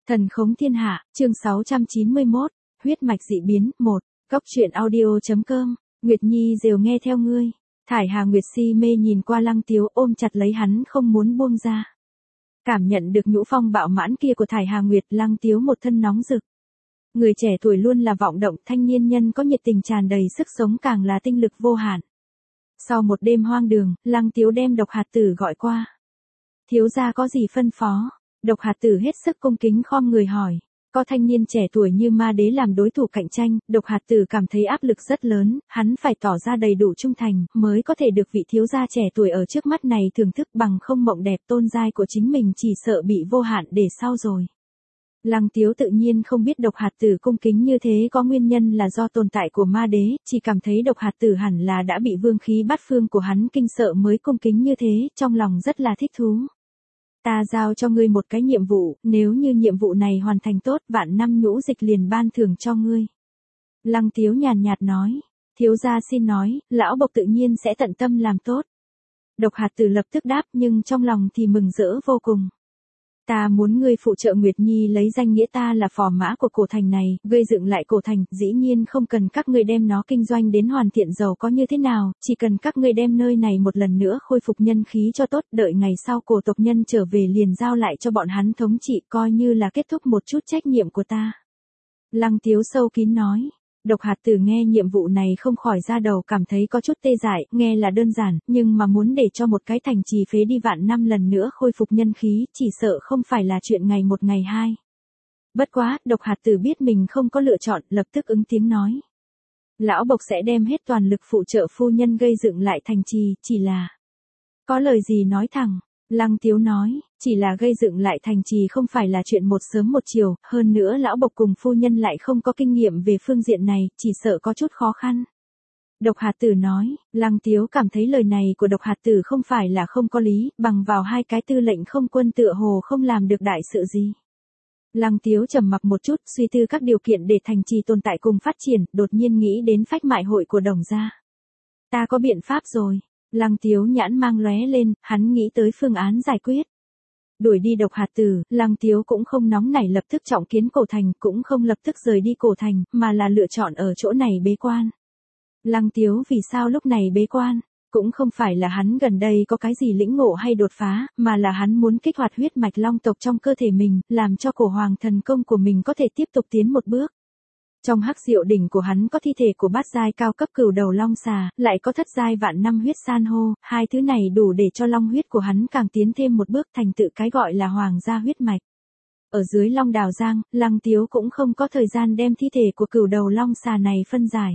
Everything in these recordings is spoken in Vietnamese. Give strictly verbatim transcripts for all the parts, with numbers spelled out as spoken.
Thần khống thiên hạ, chương sáu trăm chín mươi mốt, huyết mạch dị biến, một, Cốc truyện audio.com, Nguyệt Nhi rều nghe theo ngươi. Thải Hà Nguyệt si mê nhìn qua Lăng Tiếu ôm chặt lấy hắn không muốn buông ra. Cảm nhận được nhũ phong bạo mãn kia của Thải Hà Nguyệt, Lăng Tiếu một thân nóng rực. Người trẻ tuổi luôn là vọng động, thanh niên nhân có nhiệt tình tràn đầy sức sống càng là tinh lực vô hạn. Sau một đêm hoang đường, Lăng Tiếu đem Độc Hạt Tử gọi qua. Thiếu gia có gì phân phó? Độc Hạt Tử hết sức cung kính khom người hỏi. Có thanh niên trẻ tuổi như Ma Đế làm đối thủ cạnh tranh, Độc Hạt Tử cảm thấy áp lực rất lớn, hắn phải tỏ ra đầy đủ trung thành, mới có thể được vị thiếu gia trẻ tuổi ở trước mắt này thưởng thức, bằng không mộng đẹp tôn giai của chính mình chỉ sợ bị vô hạn để sau rồi. Lăng Tiếu tự nhiên không biết Độc Hạt Tử cung kính như thế có nguyên nhân là do tồn tại của Ma Đế, chỉ cảm thấy Độc Hạt Tử hẳn là đã bị vương khí bát phương của hắn kinh sợ mới cung kính như thế, trong lòng rất là thích thú. Ta giao cho ngươi một cái nhiệm vụ, nếu như nhiệm vụ này hoàn thành tốt, vạn năm nhũ dịch liền ban thưởng cho ngươi. Lăng Tiếu nhàn nhạt nói, thiếu gia xin nói, lão bộc tự nhiên sẽ tận tâm làm tốt. Độc Hạt Tử lập tức đáp nhưng trong lòng thì mừng rỡ vô cùng. Ta muốn ngươi phụ trợ Nguyệt Nhi lấy danh nghĩa ta là phò mã của cổ thành này, gây dựng lại cổ thành, dĩ nhiên không cần các ngươi đem nó kinh doanh đến hoàn thiện giàu có như thế nào, chỉ cần các ngươi đem nơi này một lần nữa khôi phục nhân khí cho tốt, đợi ngày sau cổ tộc nhân trở về liền giao lại cho bọn hắn thống trị, coi như là kết thúc một chút trách nhiệm của ta. Lăng Tiếu sâu kín nói. Độc Hạt Tử nghe nhiệm vụ này không khỏi ra đầu cảm thấy có chút tê dại, nghe là đơn giản, nhưng mà muốn để cho một cái thành trì phế đi vạn năm lần nữa khôi phục nhân khí, chỉ sợ không phải là chuyện ngày một ngày hai. Bất quá, Độc Hạt Tử biết mình không có lựa chọn, lập tức ứng tiếng nói. Lão bộc sẽ đem hết toàn lực phụ trợ phu nhân gây dựng lại thành trì, chỉ là... Có lời gì nói thẳng. Lăng Tiếu nói, chỉ là gây dựng lại thành trì không phải là chuyện một sớm một chiều, hơn nữa lão bộc cùng phu nhân lại không có kinh nghiệm về phương diện này, chỉ sợ có chút khó khăn. Độc Hạt Tử nói, Lăng Tiếu cảm thấy lời này của Độc Hạt Tử không phải là không có lý, bằng vào hai cái tư lệnh không quân tựa hồ không làm được đại sự gì. Lăng Tiếu trầm mặc một chút, suy tư các điều kiện để thành trì tồn tại cùng phát triển, đột nhiên nghĩ đến phách mại hội của Đồng gia. Ta có biện pháp rồi. Lăng Tiếu nhãn mang lóe lên, hắn nghĩ tới phương án giải quyết. Đuổi đi Độc Hạt Tử, Lăng Tiếu cũng không nóng nảy lập tức trọng kiến cổ thành, cũng không lập tức rời đi cổ thành, mà là lựa chọn ở chỗ này bế quan. Lăng Tiếu vì sao lúc này bế quan? Cũng không phải là hắn gần đây có cái gì lĩnh ngộ hay đột phá, mà là hắn muốn kích hoạt huyết mạch long tộc trong cơ thể mình, làm cho cổ hoàng thần công của mình có thể tiếp tục tiến một bước. Trong hắc diệu đỉnh của hắn có thi thể của bát giai cao cấp cửu đầu long xà, lại có thất giai vạn năm huyết san hô, hai thứ này đủ để cho long huyết của hắn càng tiến thêm một bước thành tựu cái gọi là hoàng gia huyết mạch. Ở dưới Long Đào Giang, Lăng Tiếu cũng không có thời gian đem thi thể của cửu đầu long xà này phân giải.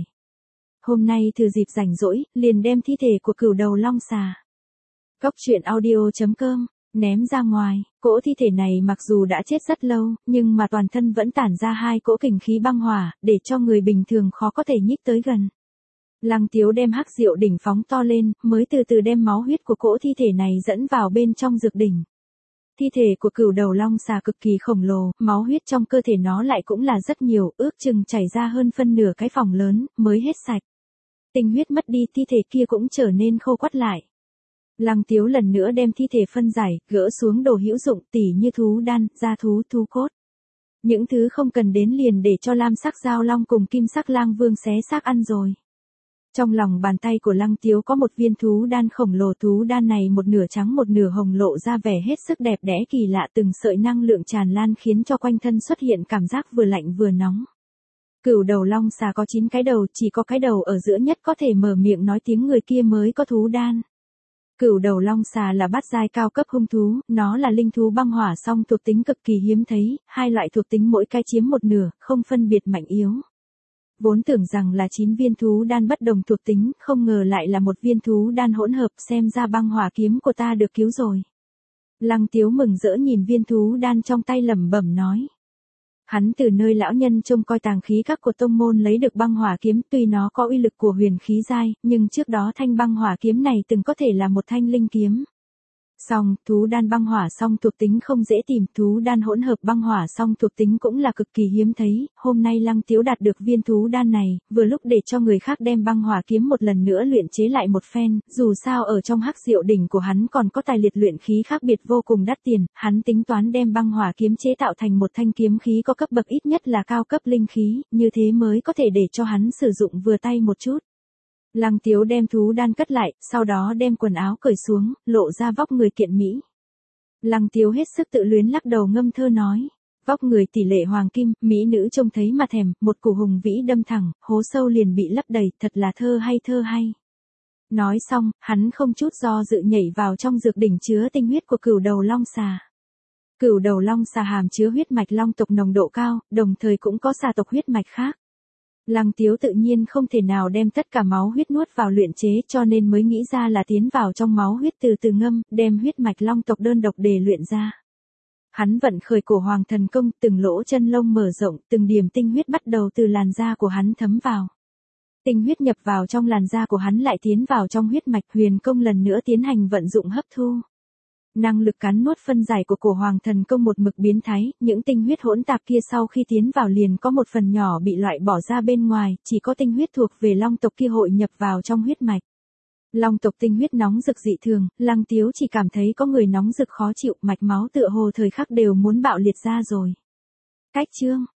Hôm nay thừa dịp rảnh rỗi, liền đem thi thể của cửu đầu long xà. Cốc truyện audio.com ném ra ngoài, cỗ thi thể này mặc dù đã chết rất lâu, nhưng mà toàn thân vẫn tản ra hai cỗ kình khí băng hỏa, để cho người bình thường khó có thể nhích tới gần. Lăng Tiếu đem hắc diệu đỉnh phóng to lên, mới từ từ đem máu huyết của cỗ thi thể này dẫn vào bên trong dược đỉnh. Thi thể của cửu đầu long xà cực kỳ khổng lồ, máu huyết trong cơ thể nó lại cũng là rất nhiều, ước chừng chảy ra hơn phân nửa cái phòng lớn, mới hết sạch. Tinh huyết mất đi, thi thể kia cũng trở nên khô quắt lại. Lăng Tiếu lần nữa đem thi thể phân giải, gỡ xuống đồ hữu dụng tỉ như thú đan, da thú, thú cốt. Những thứ không cần đến liền để cho lam sắc giao long cùng kim sắc lang vương xé xác ăn rồi. Trong lòng bàn tay của Lăng Tiếu có một viên thú đan khổng lồ, thú đan này một nửa trắng một nửa hồng lộ ra vẻ hết sức đẹp đẽ kỳ lạ, từng sợi năng lượng tràn lan khiến cho quanh thân xuất hiện cảm giác vừa lạnh vừa nóng. Cửu đầu long xà có chín cái đầu, chỉ có cái đầu ở giữa nhất có thể mở miệng nói tiếng người kia mới có thú đan. Cửu đầu long xà là bát giai cao cấp hung thú, nó là linh thú băng hỏa song thuộc tính cực kỳ hiếm thấy, hai loại thuộc tính mỗi cái chiếm một nửa, không phân biệt mạnh yếu. Vốn tưởng rằng là chín viên thú đan bất đồng thuộc tính, không ngờ lại là một viên thú đan hỗn hợp, xem ra băng hỏa kiếm của ta được cứu rồi. Lăng Tiếu mừng rỡ nhìn viên thú đan trong tay lẩm bẩm nói. Hắn từ nơi lão nhân trông coi tàng khí các của tông môn lấy được băng hỏa kiếm, tuy nó có uy lực của huyền khí giai, nhưng trước đó thanh băng hỏa kiếm này từng có thể là một thanh linh kiếm. Xong, thú đan băng hỏa song thuộc tính không dễ tìm, thú đan hỗn hợp băng hỏa song thuộc tính cũng là cực kỳ hiếm thấy, hôm nay Lăng Tiếu đạt được viên thú đan này, vừa lúc để cho người khác đem băng hỏa kiếm một lần nữa luyện chế lại một phen, dù sao ở trong hắc diệu đỉnh của hắn còn có tài liệt luyện khí khác biệt vô cùng đắt tiền, hắn tính toán đem băng hỏa kiếm chế tạo thành một thanh kiếm khí có cấp bậc ít nhất là cao cấp linh khí, như thế mới có thể để cho hắn sử dụng vừa tay một chút. Lăng Tiếu đem thú đan cất lại, sau đó đem quần áo cởi xuống, lộ ra vóc người kiện mỹ. Lăng Tiếu hết sức tự luyến lắc đầu ngâm thơ nói, vóc người tỷ lệ hoàng kim, mỹ nữ trông thấy mà thèm, một củ hùng vĩ đâm thẳng, hố sâu liền bị lấp đầy, thật là thơ hay thơ hay. Nói xong, hắn không chút do dự nhảy vào trong dược đỉnh chứa tinh huyết của cửu đầu long xà. Cửu đầu long xà hàm chứa huyết mạch long tộc nồng độ cao, đồng thời cũng có xà tộc huyết mạch khác. Lăng Tiếu tự nhiên không thể nào đem tất cả máu huyết nuốt vào luyện chế cho nên mới nghĩ ra là tiến vào trong máu huyết từ từ ngâm, đem huyết mạch long tộc đơn độc để luyện ra. Hắn vận khởi cổ hoàng thần công, từng lỗ chân lông mở rộng, từng điểm tinh huyết bắt đầu từ làn da của hắn thấm vào. Tinh huyết nhập vào trong làn da của hắn lại tiến vào trong huyết mạch, huyền công lần nữa tiến hành vận dụng hấp thu. Năng lực cắn nuốt phân giải của cổ hoàng thần công một mực biến thái, những tinh huyết hỗn tạp kia sau khi tiến vào liền có một phần nhỏ bị loại bỏ ra bên ngoài, chỉ có tinh huyết thuộc về long tộc kia hội nhập vào trong huyết mạch. Long tộc tinh huyết nóng rực dị thường, Lăng Tiếu chỉ cảm thấy có người nóng rực khó chịu, mạch máu tựa hồ thời khắc đều muốn bạo liệt ra rồi. Cách chương